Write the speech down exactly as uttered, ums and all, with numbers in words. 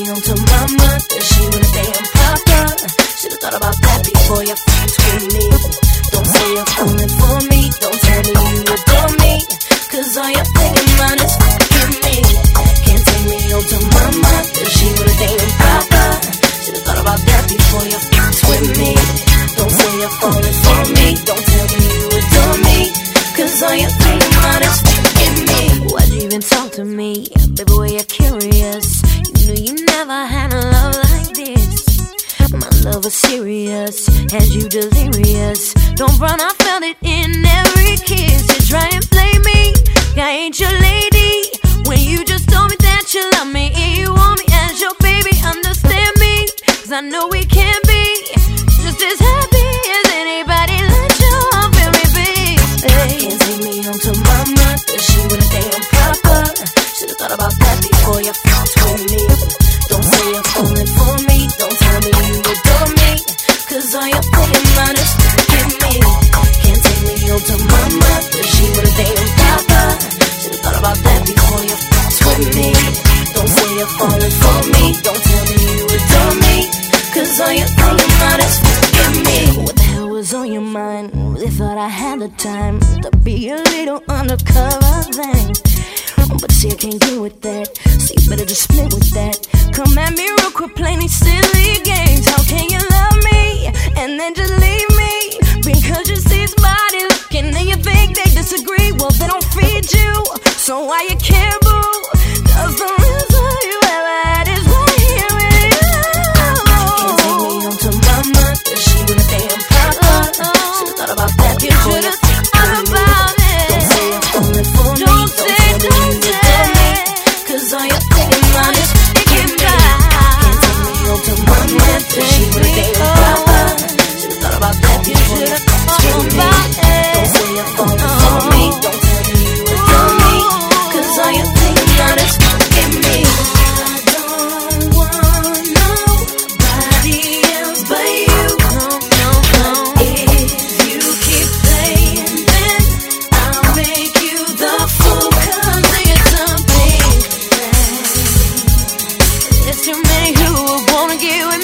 onto mama, that she was a damn papa. Should've thought about that before you fucked with me. Don't say you're falling for me, don't tell me you adore me, cause all you're thinking about is fucking me. Can't take me onto mama, that she was a damn papa. Should've thought about that before you fucked with me. Don't say you're falling for me, don't tell me you adore me, cause all you're thinking about is fucking me. Why'd you even talk to me? Baby, were you curious? You knew you never had a love like this. My love was serious, had you delirious. Don't run, I felt it in every kiss. You try and play me, I ain't your lady. When you just told me that you love me and you want me as your baby, understand me, cause I know we can't be just as happy as anybody. Let your heart feel me, baby. Can't take me home to mama, that she was a damn papa. Should've thought about that before you fucked with me. Don't say you're falling for me, don't tell me you adore me, cause all you're thinking about is fucking me. Can't take me home to mama, that she was a damn papa. Should've thought about that before you fucked with me. Don't say you're falling for me, don't tell me you adore me, cause all you're thinking about is fucking me. What the hell was on your mind? Really thought I had the time to be a little undercover thing, but see I can't get with that, so you better just split with that. Come at me real quick, playing these silly games. How can you love me and then just leave me? Because you see somebody looking and you think they disagree. Well, they don't feed you, so why you care, boo? Cause the reason you ever had is right here with you. Can't take me home to mama, that she was a damn papa. Should've thought about that before you thought about it. Don't say you're falling for me, don't say, don't say, cause all you're thinking about is fucking me. Can't take me home to mama, that she was a damn papa. Should've thought about that before you thought with me. Don't say you're falling for me, don't tell me you adore me, cause all you're thinking about is fucking me. I don't want nobody else but you. No, no, no. If you keep playing, then I'll make you the fool, cause it's a big thing. It's too many who wanna get with